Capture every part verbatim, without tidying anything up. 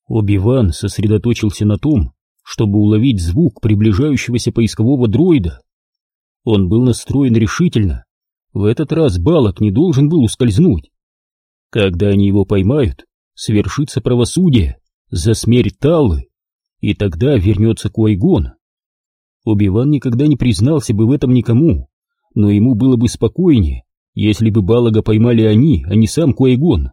Оби-Ван сосредоточился на том, чтобы уловить звук приближающегося поискового дроида. Он был настроен решительно. В этот раз Балок не должен был ускользнуть. Когда они его поймают, свершится правосудие за смерть Таллы, и тогда вернется Куай-Гон. Оби-Ван никогда не признался бы в этом никому, но ему было бы спокойнее, если бы Балага поймали они, а не сам Куай-Гон.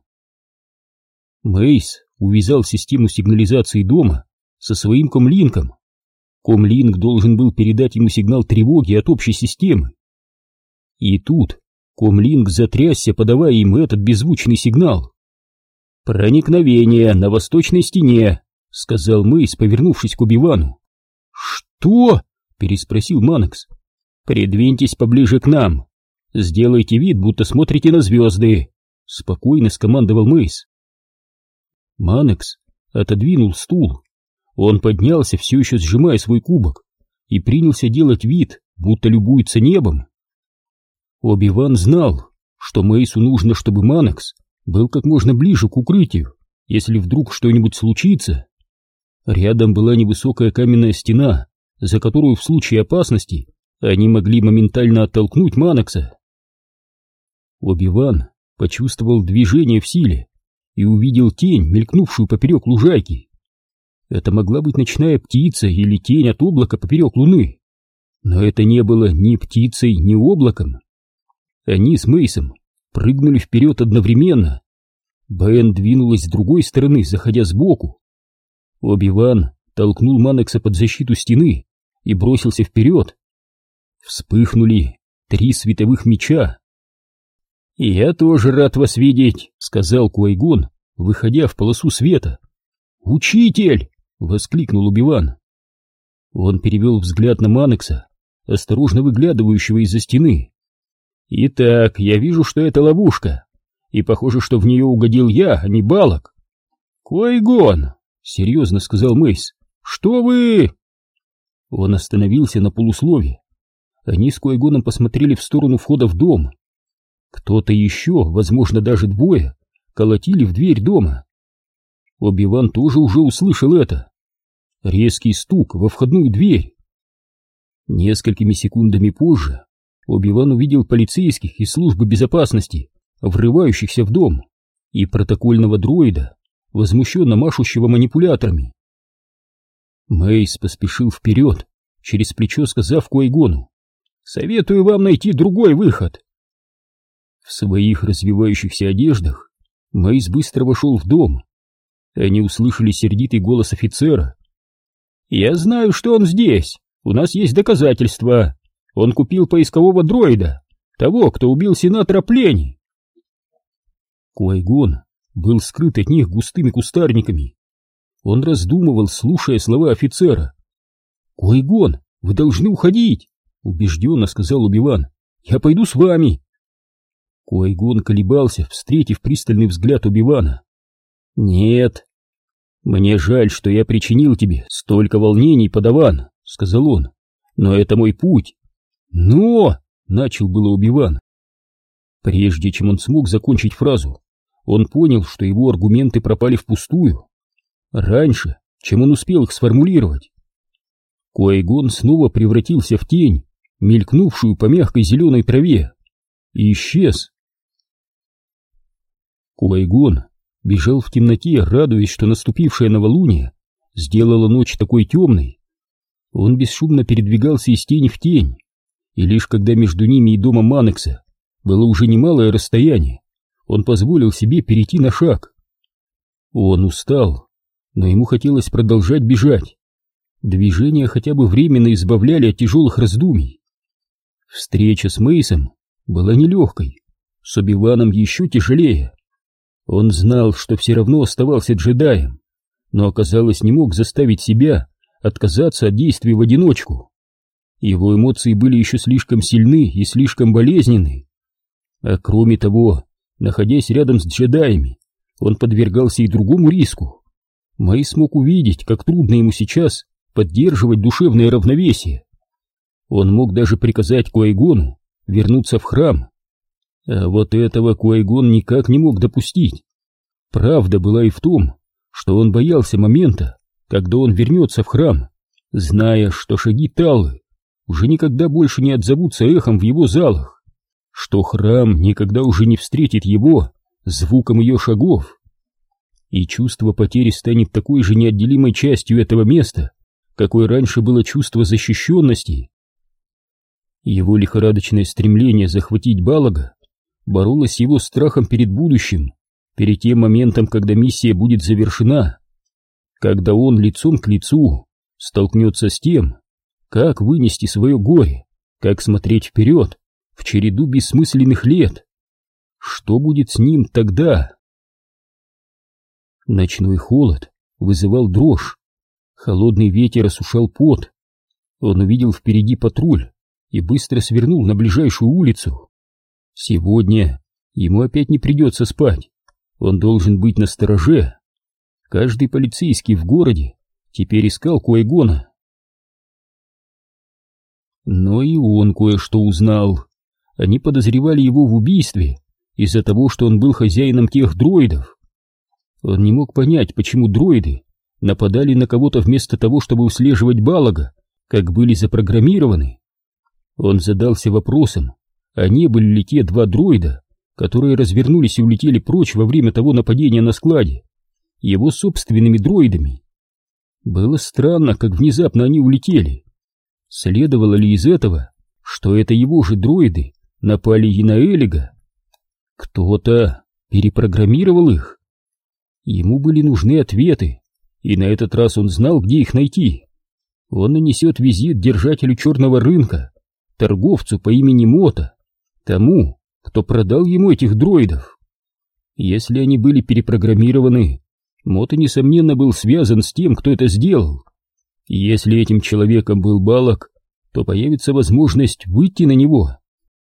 Мейс увязал систему сигнализации дома со своим комлинком. Комлинк должен был передать ему сигнал тревоги от общей системы. И тут комлинк затрясся, подавая им этот беззвучный сигнал. «Проникновение на восточной стене», — сказал Мейс, повернувшись к Оби-Вану. «Что?» — переспросил Манекс. «Придвиньтесь поближе к нам. Сделайте вид, будто смотрите на звезды», — спокойно скомандовал Мейс. Манекс отодвинул стул. Он поднялся, все еще сжимая свой кубок, и принялся делать вид, будто любуется небом. Оби-Ван знал, что Мейсу нужно, чтобы Манекс был как можно ближе к укрытию, если вдруг что-нибудь случится. Рядом была невысокая каменная стена, за которую в случае опасности они могли моментально оттолкнуть Манекса. Оби-Ван почувствовал движение в силе и увидел тень, мелькнувшую поперек лужайки. Это могла быть ночная птица или тень от облака поперек луны, но это не было ни птицей, ни облаком. Они с Мейсом прыгнули вперед одновременно. Бен двинулась с другой стороны, заходя сбоку. Оби-Ван толкнул Манекса под защиту стены и бросился вперед. Вспыхнули три световых меча. «Я тоже рад вас видеть», — сказал Куай-Гон, выходя в полосу света. «Учитель!» — воскликнул Оби-Ван. Он перевел взгляд на Манекса, осторожно выглядывающего из-за стены. «Итак, я вижу, что это ловушка, и похоже, что в нее угодил я, а не Балок». «Куай-Гон!» — серьезно сказал Мейс. «Что вы...» Он остановился на полуслове. Они с Куай-Гоном посмотрели в сторону входа в дом. Кто-то еще, возможно, даже двое, колотили в дверь дома. Оби-Ван тоже уже услышал это. Резкий стук во входную дверь. Несколькими секундами позже Оби-Ван увидел полицейских из службы безопасности, врывающихся в дом, и протокольного дроида, возмущенно машущего манипуляторами. Мейс поспешил вперед, через плечо сказав Куай-Гону: «Советую вам найти другой выход». В своих развивающихся одеждах Мейс быстро вошел в дом. Они услышали сердитый голос офицера. «Я знаю, что он здесь. У нас есть доказательства. Он купил поискового дроида, того, кто убил сенатора Плени». Куай-Гон был скрыт от них густыми кустарниками. Он раздумывал, слушая слова офицера. «Куай-Гон, вы должны уходить», — убежденно сказал Оби-Ван. «Я пойду с вами». Куай-Гон колебался, встретив пристальный взгляд Оби-Вана. «Нет, мне жаль, что я причинил тебе столько волнений, подаван», — сказал он. «Но это мой путь». «Но!» — начал было Оби-Ван. Прежде чем он смог закончить фразу, он понял, что его аргументы пропали впустую. Раньше, чем он успел их сформулировать. Куай-Гон снова превратился в тень, мелькнувшую по мягкой зеленой траве, и исчез. Куай-Гон бежал в темноте, радуясь, что наступившее новолуние сделало ночь такой темной. Он бесшумно передвигался из тени в тень, и лишь когда между ними и домом Манекса было уже немалое расстояние, он позволил себе перейти на шаг. Он устал, но ему хотелось продолжать бежать. Движения хотя бы временно избавляли от тяжелых раздумий. Встреча с Мейсом была нелегкой, с Оби-Ваном еще тяжелее. Он знал, что все равно оставался джедаем, но, оказалось, не мог заставить себя отказаться от действий в одиночку. Его эмоции были еще слишком сильны и слишком болезненны. А кроме того, находясь рядом с джедаями, он подвергался и другому риску. Мейс мог увидеть, как трудно ему сейчас поддерживать душевное равновесие. Он мог даже приказать Куай-Гону вернуться в храм. А вот этого Куай-Гон никак не мог допустить. Правда была и в том, что он боялся момента, когда он вернется в храм, зная, что шаги Таллы уже никогда больше не отзовутся эхом в его залах, что храм никогда уже не встретит его звуком ее шагов. И чувство потери станет такой же неотделимой частью этого места, какой раньше было чувство защищенности. Его лихорадочное стремление захватить Балага боролось с его страхом перед будущим, перед тем моментом, когда миссия будет завершена, когда он лицом к лицу столкнется с тем, как вынести свое горе, как смотреть вперед в череду бессмысленных лет. Что будет с ним тогда? Ночной холод вызывал дрожь, холодный ветер осушал пот. Он увидел впереди патруль и быстро свернул на ближайшую улицу. Сегодня ему опять не придется спать, он должен быть настороже. Каждый полицейский в городе теперь искал Куайгона. Но и он кое-что узнал. Они подозревали его в убийстве из-за того, что он был хозяином тех дроидов. Он не мог понять, почему дроиды нападали на кого-то вместо того, чтобы услеживать Балага, как были запрограммированы. Он задался вопросом, а не были ли те два дроида, которые развернулись и улетели прочь во время того нападения на складе, его собственными дроидами. Было странно, как внезапно они улетели. Следовало ли из этого, что это его же дроиды напали и на Элига? Кто-то перепрограммировал их. Ему были нужны ответы, и на этот раз он знал, где их найти. Он нанесет визит держателю черного рынка, торговцу по имени Мота, тому, кто продал ему этих дроидов. Если они были перепрограммированы, Мота, несомненно, был связан с тем, кто это сделал. И если этим человеком был Балаг, то появится возможность выйти на него.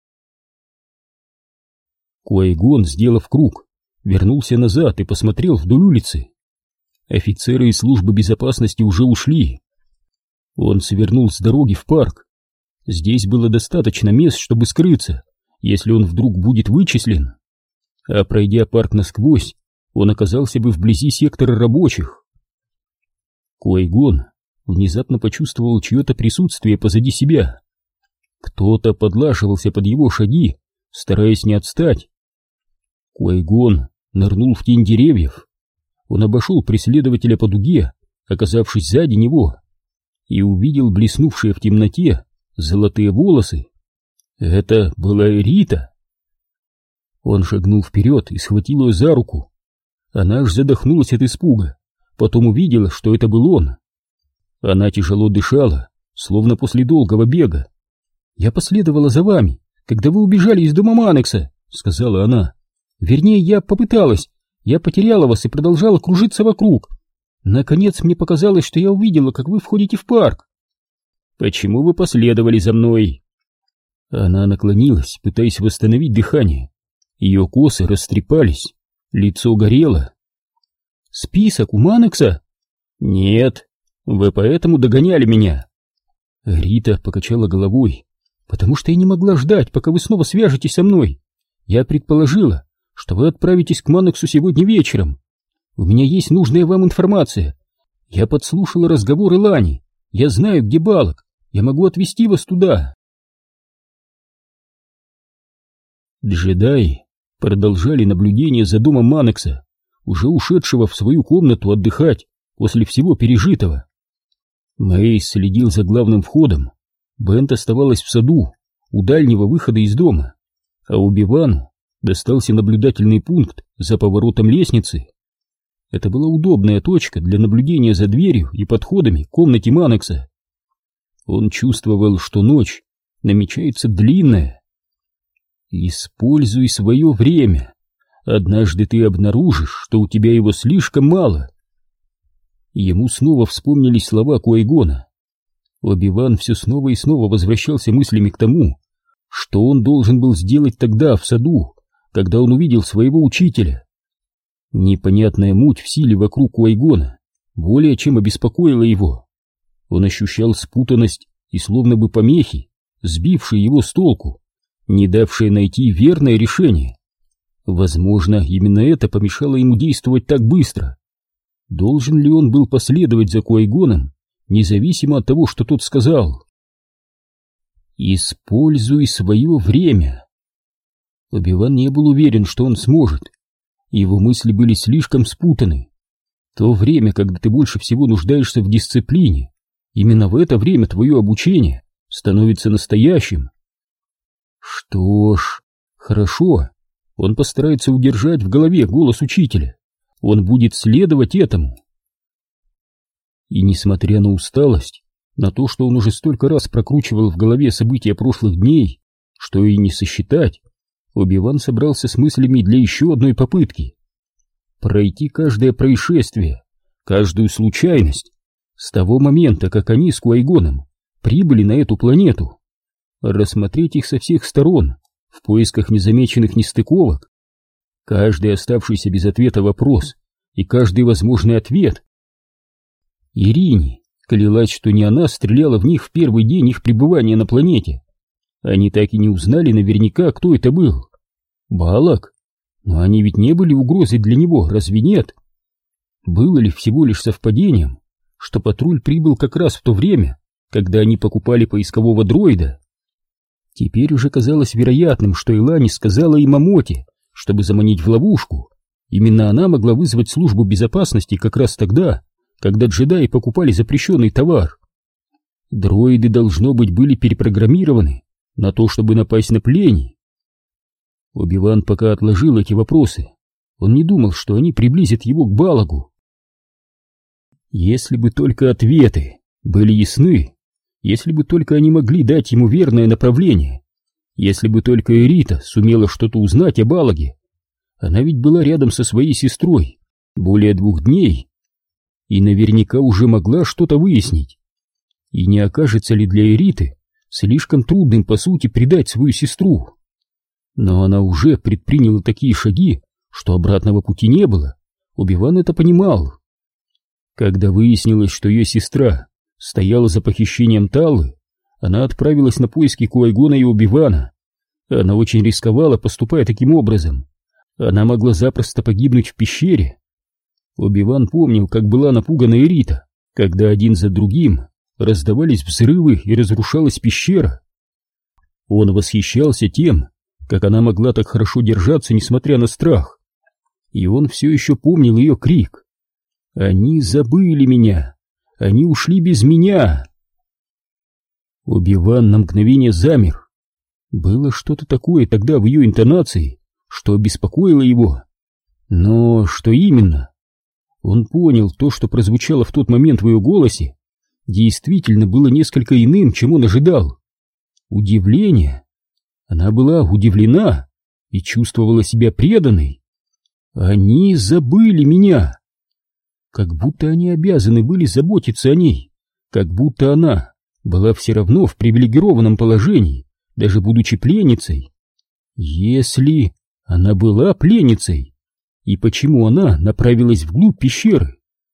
Куайгон, сделав круг, вернулся назад и посмотрел вдоль улицы. Офицеры из службы безопасности уже ушли. Он свернул с дороги в парк. Здесь было достаточно мест, чтобы скрыться, если он вдруг будет вычислен. А пройдя парк насквозь, он оказался бы вблизи сектора рабочих. Куайгон внезапно почувствовал чье-то присутствие позади себя. Кто-то подлаживался под его шаги, стараясь не отстать. Куайгон нырнул в тень деревьев. Он обошел преследователя по дуге, оказавшись сзади него, и увидел блеснувшие в темноте золотые волосы. Это была Рита. Он шагнул вперед и схватил ее за руку. Она аж задохнулась от испуга, потом увидела, что это был он. Она тяжело дышала, словно после долгого бега. «Я последовала за вами, когда вы убежали из дома Манекса», — сказала она. «Вернее, я попыталась. Я потеряла вас и продолжала кружиться вокруг. Наконец мне показалось, что я увидела, как вы входите в парк». «Почему вы последовали за мной?» Она наклонилась, пытаясь восстановить дыхание. Ее косы растрепались, лицо горело. «Список у Манекса?» «Нет, вы поэтому догоняли меня». Рита покачала головой. «Потому что я не могла ждать, пока вы снова свяжетесь со мной. Я предположила, что вы отправитесь к Манексу сегодня вечером. У меня есть нужная вам информация. Я подслушала разговор Илани. Я знаю, где Балаг. Я могу отвезти вас туда». Джедаи продолжали наблюдение за домом Манекса, уже ушедшего в свою комнату отдыхать после всего пережитого. Мэйс следил за главным входом. Бент оставалась в саду, у дальнего выхода из дома, а Оби-Вану достался наблюдательный пункт за поворотом лестницы. Это была удобная точка для наблюдения за дверью и подходами к комнате Манекса. Он чувствовал, что ночь намечается длинная. «Используй свое время. Однажды ты обнаружишь, что у тебя его слишком мало». Ему снова вспомнились слова Куайгона. Оби-Ван все снова и снова возвращался мыслями к тому, что он должен был сделать тогда в саду, когда он увидел своего учителя. Непонятная муть в силе вокруг Куайгона более чем обеспокоила его. Он ощущал спутанность и словно бы помехи, сбившие его с толку, не давшие найти верное решение. Возможно, именно это помешало ему действовать так быстро. Должен ли он был последовать за Куай-Гоном, независимо от того, что тот сказал? «Используй свое время». Оби-Ван не был уверен, что он сможет. Его мысли были слишком спутаны. То время, когда ты больше всего нуждаешься в дисциплине, именно в это время твое обучение становится настоящим. Что ж, хорошо, он постарается удержать в голове голос учителя. Он будет следовать этому. И несмотря на усталость, на то, что он уже столько раз прокручивал в голове события прошлых дней, что и не сосчитать, Оби-Ван собрался с мыслями для еще одной попытки. Пройти каждое происшествие, каждую случайность, с того момента, как они с Куай-Гоном прибыли на эту планету, рассмотреть их со всех сторон, в поисках незамеченных нестыковок, каждый оставшийся без ответа вопрос и каждый возможный ответ. Ирине клялась, что не она стреляла в них в первый день их пребывания на планете. Они так и не узнали наверняка, кто это был. Балак? Но они ведь не были угрозой для него, разве нет? Было ли всего лишь совпадением, что патруль прибыл как раз в то время, когда они покупали поискового дроида? Теперь уже казалось вероятным, что Илани сказала им о Моте, чтобы заманить в ловушку. Именно она могла вызвать службу безопасности как раз тогда, когда джедаи покупали запрещенный товар. Дроиды, должно быть, были перепрограммированы на то, чтобы напасть на плени. Оби-Ван пока отложил эти вопросы. Он не думал, что они приблизят его к Балагу. Если бы только ответы были ясны, если бы только они могли дать ему верное направление, если бы только Эрита сумела что-то узнать о Балаге. Она ведь была рядом со своей сестрой более двух дней и наверняка уже могла что-то выяснить. И не окажется ли для Эриты слишком трудным, по сути, предать свою сестру? Но она уже предприняла такие шаги, что обратного пути не было. Оби-Ван это понимал. Когда выяснилось, что ее сестра стояла за похищением Таллы, она отправилась на поиски Куай-Гона и Оби-Вана. Она очень рисковала, поступая таким образом. Она могла запросто погибнуть в пещере. Оби-Ван помнил, как была напугана Эрита, когда один за другим раздавались взрывы и разрушалась пещера. Он восхищался тем, как она могла так хорошо держаться, несмотря на страх. И он все еще помнил ее крик: «Они забыли меня! Они ушли без меня!» Оби-Ван на мгновение замер. Было что-то такое тогда в ее интонации, что обеспокоило его. Но что именно? Он понял, то, что прозвучало в тот момент в ее голосе, действительно было несколько иным, чем он ожидал. Удивление. Она была удивлена и чувствовала себя преданной. Они забыли меня. Как будто они обязаны были заботиться о ней, как будто она была все равно в привилегированном положении, даже будучи пленницей. Если она была пленницей, и почему она направилась вглубь пещеры?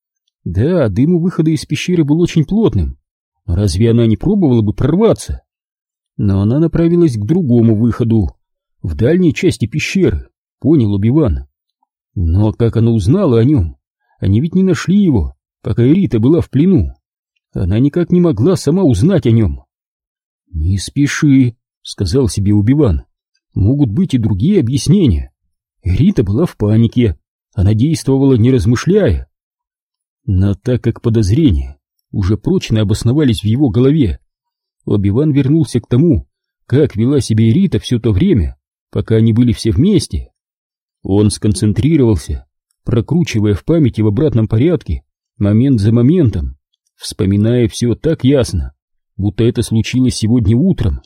Да, дым у выхода из пещеры был очень плотным. Разве она не пробовала бы прорваться? Но она направилась к другому выходу, в дальней части пещеры, понял Оби-Ван. Но как она узнала о нем? Они ведь не нашли его, пока Эрита была в плену. Она никак не могла сама узнать о нем. «Не спеши», — сказал себе Оби-Ван. «Могут быть и другие объяснения. Эрита была в панике, она действовала не размышляя». Но так как подозрения уже прочно обосновались в его голове, Оби-Ван вернулся к тому, как вела себя Эрита все то время, пока они были все вместе. Он сконцентрировался, прокручивая в памяти в обратном порядке, момент за моментом, вспоминая все так ясно, будто это случилось сегодня утром.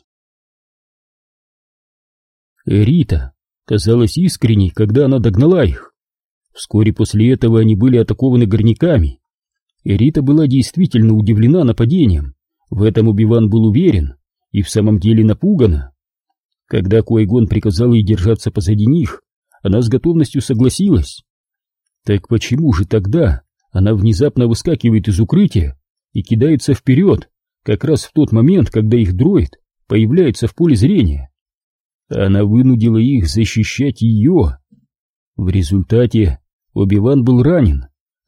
Эрита казалась искренней, когда она догнала их. Вскоре после этого они были атакованы горняками. Эрита была действительно удивлена нападением, в этом Оби-Ван был уверен и в самом деле напугана. Когда Куай-Гон приказал ей держаться позади них, она с готовностью согласилась. Так почему же тогда она внезапно выскакивает из укрытия и кидается вперед, как раз в тот момент, когда их дроид появляется в поле зрения? Она вынудила их защищать ее. В результате Оби-Ван был ранен,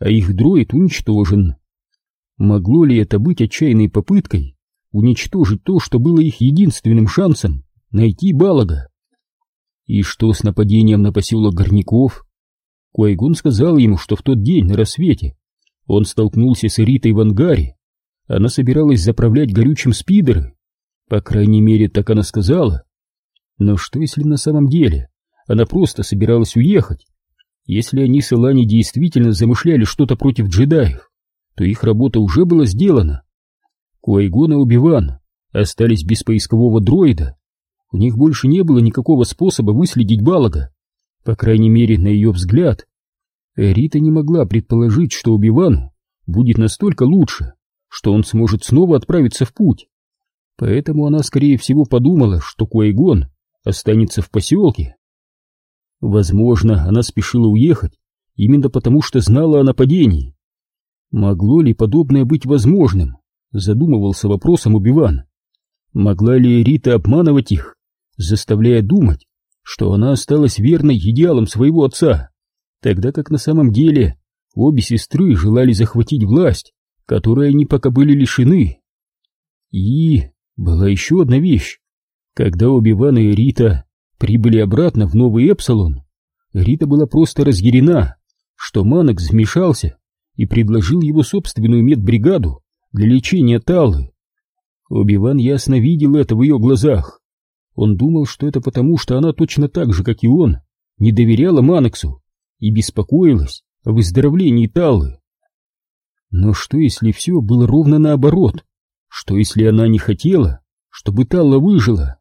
а их дроид уничтожен. Могло ли это быть отчаянной попыткой уничтожить то, что было их единственным шансом найти Балага? И что с нападением на поселок Горняков? Qui-Gon сказал ему, что в тот день на рассвете он столкнулся с Эритой в ангаре. Она собиралась заправлять горючим спидеры. По крайней мере, так она сказала. Но что если на самом деле она просто собиралась уехать? Если они с Элани действительно замышляли что-то против джедаев, то их работа уже была сделана. Qui-Gon и Оби-Ван остались без поискового дроида. У них больше не было никакого способа выследить Балага. По крайней мере, на ее взгляд. Эрита не могла предположить, что Оби-Вану будет настолько лучше, что он сможет снова отправиться в путь. Поэтому она, скорее всего, подумала, что Qui-Gon останется в поселке. Возможно, она спешила уехать именно потому, что знала о нападении. Могло ли подобное быть возможным? Задумывался вопросом Оби-Ван. Могла ли Эрита обманывать их, заставляя думать, что она осталась верной идеалам своего отца, тогда как на самом деле обе сестры желали захватить власть, которой они пока были лишены? И была еще одна вещь. Когда Оби-Ван и Эрита прибыли обратно в Новый Эпсилон, Эрита была просто разъярена, что Манекс вмешался и предложил его собственную медбригаду для лечения Таллы. Оби-Ван ясно видел это в ее глазах. Он думал, что это потому, что она точно так же, как и он, не доверяла Манексу и беспокоилась о выздоровлении Таллы. Но что если все было ровно наоборот? Что если она не хотела, чтобы Талла выжила?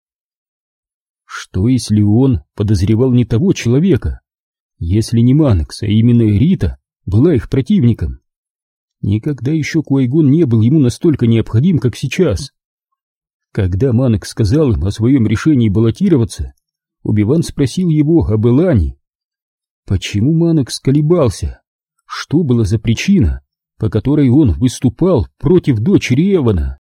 Что если он подозревал не того человека? Если не Манекс, а именно Эрита была их противником? Никогда еще Qui-Gon не был ему настолько необходим, как сейчас. Когда Манекс сказал им о своем решении баллотироваться, Оби-Ван спросил его об Элани. Почему Манекс колебался? Что была за причина, по которой он выступал против дочери Эвана?